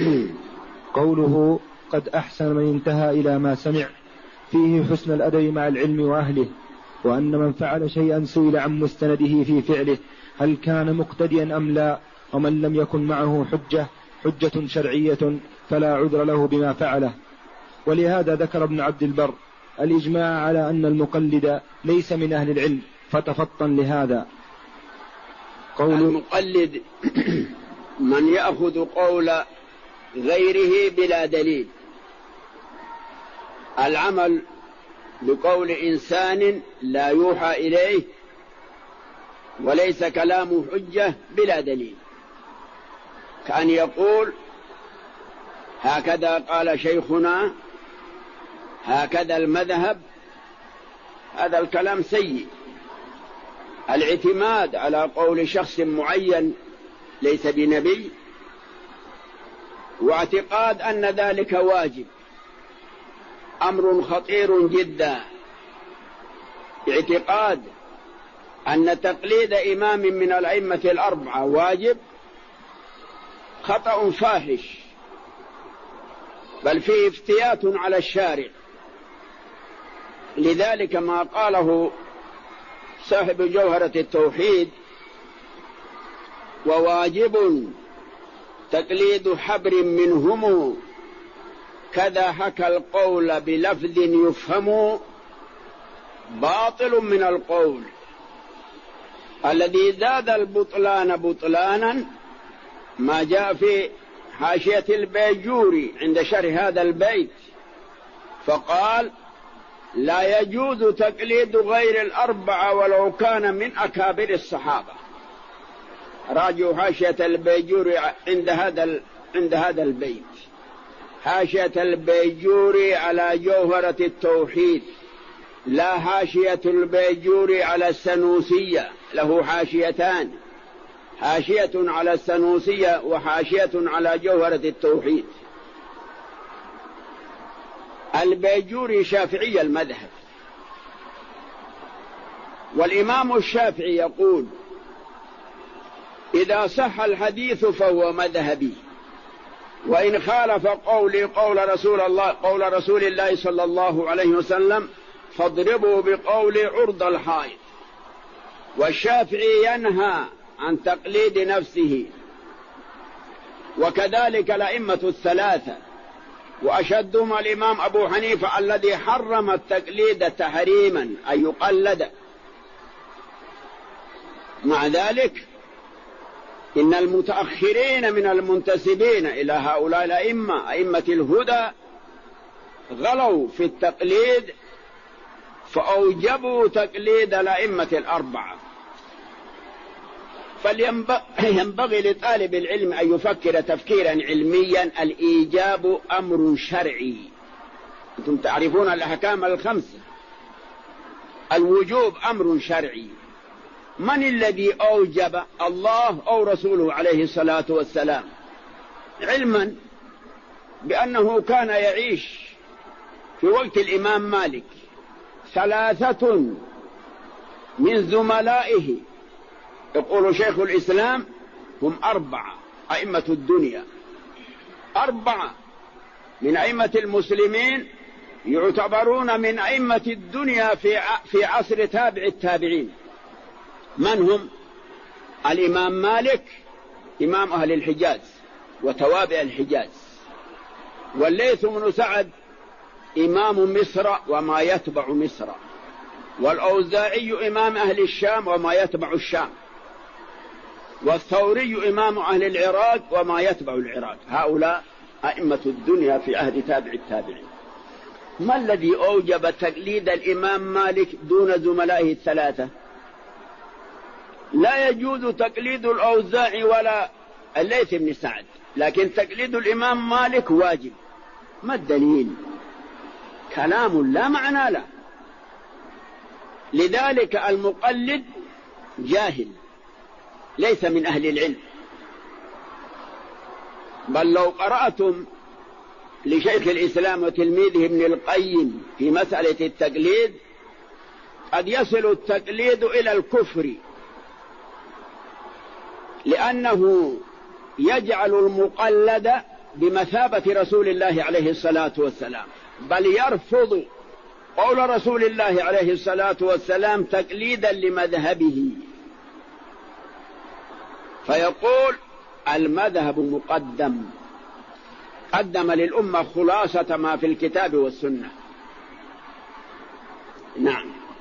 قوله قد أحسن من انتهى إلى ما سمع، فيه حسن الأدب مع العلم وأهله، وأن من فعل شيئا سئل عن مستنده في فعله هل كان مقتديا أم لا، ومن لم يكن معه حجة شرعية فلا عذر له بما فعله. ولهذا ذكر ابن عبد البر الإجماع على أن المقلد ليس من أهل العلم، فتفطن لهذا. المقلد من يأخذ قول غيره بلا دليل، العمل بقول إنسان لا يوحى إليه وليس كلامه حجة بلا دليل، كأن يقول هكذا قال شيخنا، هكذا المذهب، هذا الكلام سيء. الاعتماد على قول شخص معين ليس بنبي، واعتقاد أن ذلك واجب أمر خطير جدا. اعتقاد أن تقليد إمام من الأئمة الأربعة واجب خطأ فاحش، بل فيه افتيات على الشارع. لذلك ما قاله صاحب جوهرة التوحيد وواجب تقليد حبر منهم كذا حكى القول بلفظ يفهم، باطل من القول الذي زاد البطلان بطلانا ما جاء في حاشية البيجوري عند شرح هذا البيت، فقال لا يجوز تقليد غير الأربعة ولو كان من أكابر الصحابة. راجعوا حاشية البيجوري عند هذا البيت، حاشية البيجوري على جوهرة التوحيد، لا حاشية البيجوري على السنوسية، له حاشيتان، حاشية على السنوسية وحاشية على جوهرة التوحيد. البيجوري شافعي المذهب، والإمام الشافعي يقول إذا صح الحديث فهو مذهبي، وإن خالف قولي قول رسول الله صلى الله عليه وسلم فاضربوا بقول عرض الحائط. والشافعي ينهى عن تقليد نفسه، وكذلك الأئمة الثلاثة، وأشدهم الإمام أبو حنيفة الذي حرم التقليد تحريما أن يقلد. مع ذلك إن المتأخرين من المنتسبين إلى هؤلاء الأئمة أئمة الهدى غلوا في التقليد فأوجبوا تقليد الأئمة الأربعة. فينبغي لطالب العلم أن يفكر تفكيرا علميا. الإيجاب أمر شرعي، أنتم تعرفون الأحكام الخمسة، الوجوب أمر شرعي. من الذي أوجب؟ الله أو رسوله عليه الصلاة والسلام، علما بأنه كان يعيش في وقت الإمام مالك ثلاثة من زملائه، يقول شيخ الإسلام هم 4 أئمة الدنيا، 4 من أئمة المسلمين يعتبرون من أئمة الدنيا في عصر تابع التابعين. من هم؟ الإمام مالك إمام أهل الحجاز وتوابع الحجاز، والليث بن سعد إمام مصر وما يتبع مصر، والأوزاعي إمام أهل الشام وما يتبع الشام، والثوري إمام أهل العراق وما يتبع العراق. هؤلاء أئمة الدنيا في عهد تابع التابعين. ما الذي أوجب تقليد الإمام مالك دون زملائه الثلاثة؟ لا يجوز تقليد الأوزاعي ولا الليث بن سعد، لكن تقليد الإمام مالك واجب. ما الدليل؟ كلام لا معنى له. لذلك المقلد جاهل ليس من أهل العلم. بل لو قرأتم لشيخ الإسلام وتلميذه ابن القيم في مسألة التقليد قد يصل التقليد إلى الكفر، لأنه يجعل المقلد بمثابة رسول الله عليه الصلاة والسلام، بل يرفض قول رسول الله عليه الصلاة والسلام تقليدا لمذهبه، فيقول المذهب مقدم، قدم للأمة خلاصة ما في الكتاب والسنة. نعم.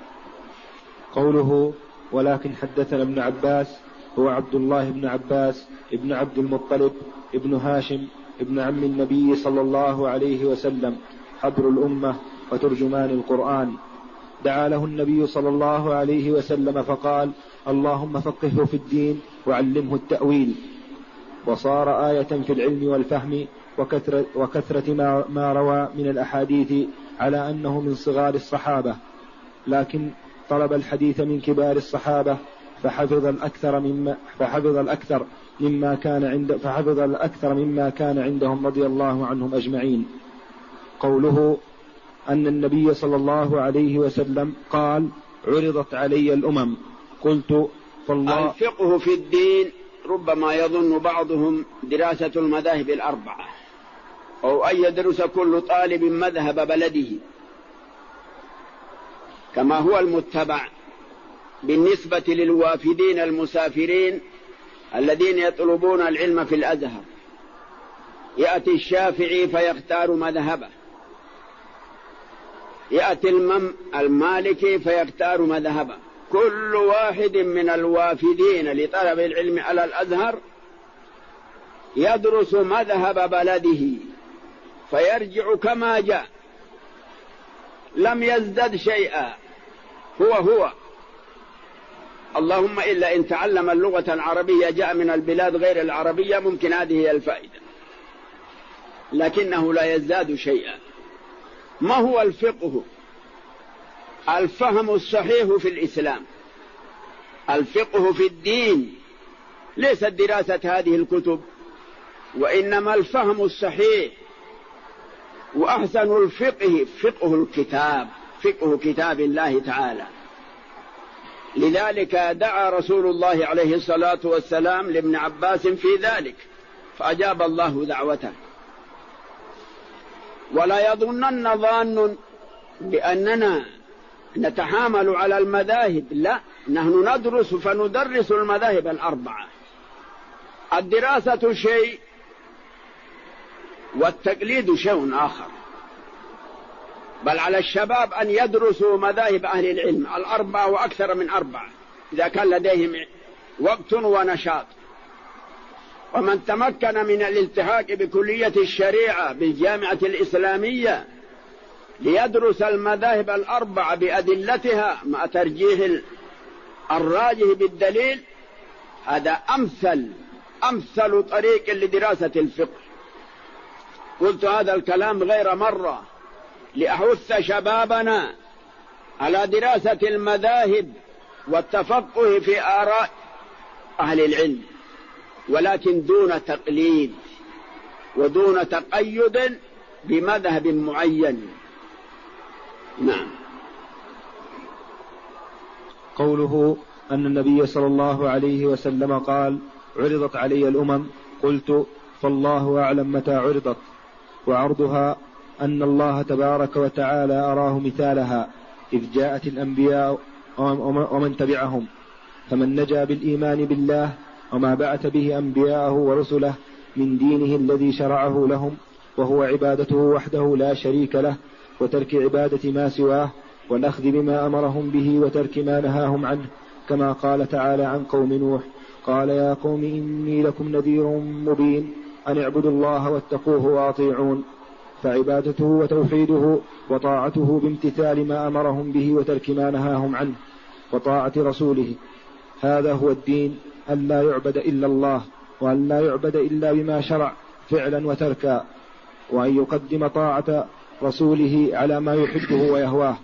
قوله ولكن حدثنا ابن عباس هو عبد الله بن عباس ابن عبد المطلب ابن هاشم ابن عم النبي صلى الله عليه وسلم، حبر الأمة وترجمان القرآن. دعا له النبي صلى الله عليه وسلم فقال اللهم فقهه في الدين وعلمه التأويل، وصار آية في العلم والفهم وكثرة ما روى من الأحاديث على أنه من صغار الصحابة، لكن طلب الحديث من كبار الصحابة فحفظ الأكثر مما كان عندهم رضي الله عنهم أجمعين. قوله أن النبي صلى الله عليه وسلم قال عرضت علي الأمم، قلت فالله. الفقه في الدين ربما يظن بعضهم دراسة المذاهب الأربعة، أو أن يدرس كل طالب مذهب بلده كما هو المتبع بالنسبة للوافدين المسافرين الذين يطلبون العلم في الأزهر. يأتي الشافعي فيختار مذهبه، يأتي المالكي فيختار مذهبه. كل واحد من الوافدين لطلب العلم على الأزهر يدرس مذهب بلده فيرجع كما جاء، لم يزدد شيئا، هو اللهم إلا إن تعلم اللغة العربية جاء من البلاد غير العربية، ممكن هذه هي الفائدة، لكنه لا يزداد شيئا. ما هو الفقه؟ الفهم الصحيح في الإسلام، الفقه في الدين، ليست دراسة هذه الكتب، وإنما الفهم الصحيح. وأحسن الفقه فقه الكتاب، فقه كتاب الله تعالى. لذلك دعا رسول الله عليه الصلاة والسلام لابن عباس في ذلك فأجاب الله دعوته. ولا يظنن ظان بأننا نتحامل على المذاهب، لا، نحن ندرس فندرس المذاهب الأربعة. الدراسة شيء والتقليد شيء آخر. بل على الشباب أن يدرسوا مذاهب أهل العلم الأربعة وأكثر من أربعة إذا كان لديهم وقت ونشاط. ومن تمكن من الالتحاق بكلية الشريعة بالجامعة الإسلامية ليدرس المذاهب الأربعة بأدلتها مع ترجيح الراجح بالدليل، هذا أمثل طريق لدراسة الفقه. قلت هذا الكلام غير مرة لأحث شبابنا على دراسة المذاهب والتفقه في آراء أهل العلم، ولكن دون تقليد ودون تقيد بمذهب معين. نعم. قوله أن النبي صلى الله عليه وسلم قال عرضت علي الأمم، قلت فالله أعلم متى عرضت. وعرضها أن الله تبارك وتعالى أراه مثالها إذ جاءت الأنبياء ومن تبعهم، فمن نجا بالإيمان بالله وما بعث به أنبياءه ورسله من دينه الذي شرعه لهم، وهو عبادته وحده لا شريك له، وترك عبادة ما سواه، والأخذ بما أمرهم به وترك ما نهاهم عنه، كما قال تعالى عن قوم نوح: قال يا قوم إني لكم نذير مبين أن اعبدوا الله واتقوه وأطيعون. فعبادته وتوحيده وطاعته بامتثال ما أمرهم به وترك ما نهاهم عنه وطاعة رسوله، هذا هو الدين، أن لا يعبد إلا الله، وأن لا يعبد إلا بما شرع فعلا وتركا، وأن يقدم طاعة رسوله على ما يحبه ويهواه.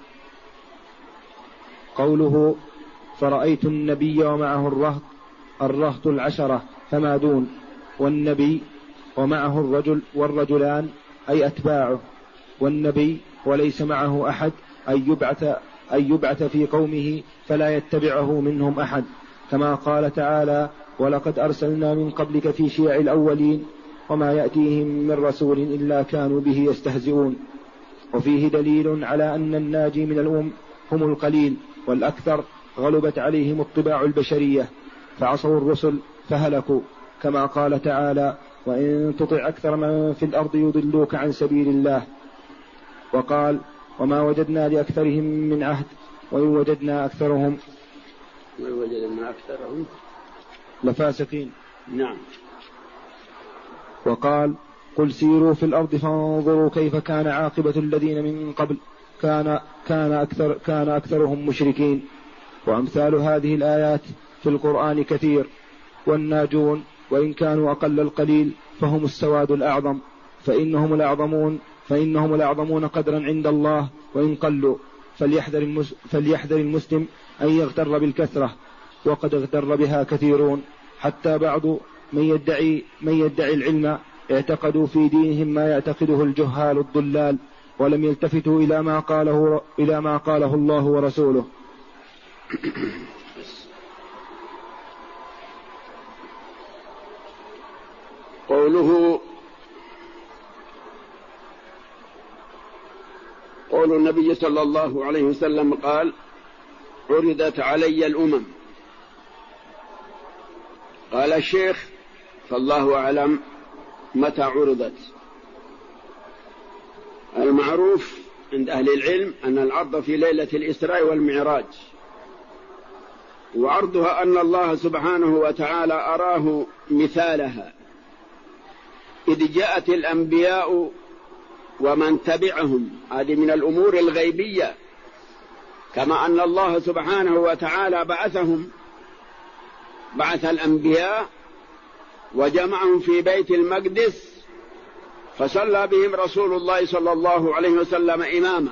قوله: فرأيت النبي ومعه الرهط 10 فما دون، والنبي ومعه الرجل والرجلان أي أتباعه، والنبي وليس معه أحد أن يبعث في قومه فلا يتبعه منهم أحد، كما قال تعالى: ولقد أرسلنا من قبلك في شيع الأولين وما يأتيهم من رسول إلا كانوا به يستهزئون. وفيه دليل على أن الناجي من الأمم هم القليل، والأكثر غلبت عليهم الطباع البشرية فعصوا الرسل فهلكوا، كما قال تعالى: وإن تطع أكثر من في الأرض يضلوك عن سبيل الله. وقال: وما وجدنا لأكثرهم من عهد وإن وجدنا أكثرهم لفاسقين. نعم. وقال: قل سيروا في الأرض فانظروا كيف كان عاقبة الذين من قبل كان أكثرهم مشركين. وأمثال هذه الآيات في القرآن كثير. والناجون وإن كانوا أقل القليل فهم السواد الأعظم، فإنهم الأعظمون قدرا عند الله وإن قلوا. فليحذر المسلم أن يغتر بالكثرة، وقد اغتر بها كثيرون، حتى بعض من يدعي العلم اعتقدوا في دينهم ما يعتقده الجهال الضلال، ولم يلتفتوا إلى ما قاله الله ورسوله. قول النبي صلى الله عليه وسلم قال: عرضت علي الأمم. قال الشيخ: فالله أعلم متى عرضت. المعروف عند أهل العلم أن العرض في ليلة الإسراء والمعراج، وعرضها أن الله سبحانه وتعالى أراه مثالها، إذ جاءت الأنبياء ومن تبعهم، هذه من الأمور الغيبية، كما أن الله سبحانه وتعالى بعث الأنبياء وجمعهم في بيت المقدس، فصلى بهم رسول الله صلى الله عليه وسلم إماما.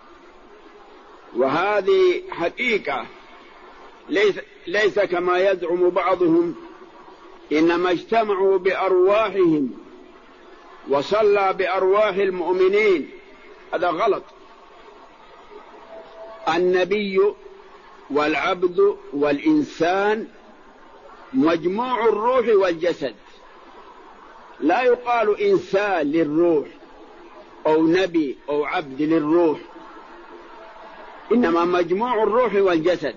وهذه حقيقة ليس كما يزعم بعضهم، إنما اجتمعوا بأرواحهم وصلى بأرواح المؤمنين، هذا غلط. النبي والعبد والإنسان مجموع الروح والجسد، لا يقال إنسان للروح أو نبي أو عبد للروح، إنما مجموع الروح والجسد.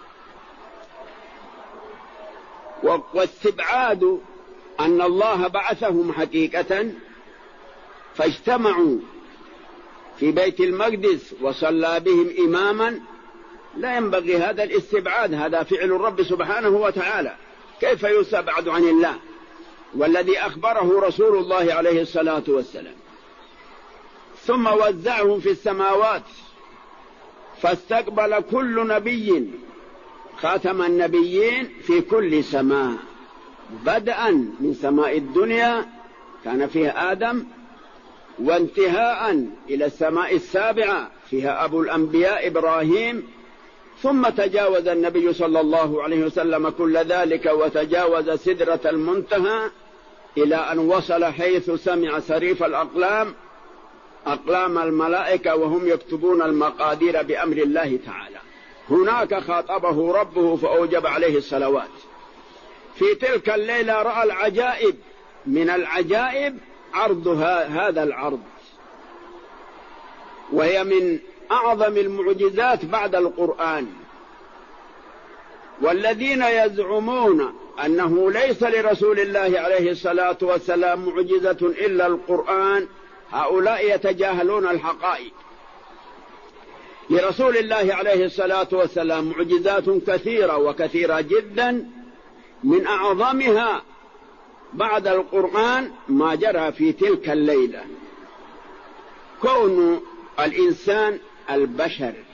واستبعاد أن الله بعثهم حقيقة فاجتمعوا في بيت المقدس وصلى بهم إماما، لا ينبغي هذا الاستبعاد، هذا فعل الرب سبحانه وتعالى، كيف يستبعد عن الله والذي أخبره رسول الله عليه الصلاة والسلام. ثم وزعهم في السماوات، فاستقبل كل نبي خاتم النبيين في كل سماء، بدءا من سماء الدنيا كان فيها آدم، وانتهاء إلى السماء السابعة فيها أبو الأنبياء إبراهيم، ثم تجاوز النبي صلى الله عليه وسلم كل ذلك وتجاوز سدرة المنتهى إلى أن وصل حيث سمع صريف الأقلام، أقلام الملائكة وهم يكتبون المقادير بأمر الله تعالى. هناك خاطبه ربه فأوجب عليه الصلوات. في تلك الليلة رأى العجائب، من العجائب عرضها هذا العرض، وهي من أعظم المعجزات بعد القرآن. والذين يزعمون أنه ليس لرسول الله عليه الصلاة والسلام معجزة إلا القرآن، هؤلاء يتجاهلون الحقائق. لرسول الله عليه الصلاة والسلام معجزات كثيرة وكثيرة جدا، من أعظمها بعد القرآن ما جرى في تلك الليلة، كون الإنسان البشر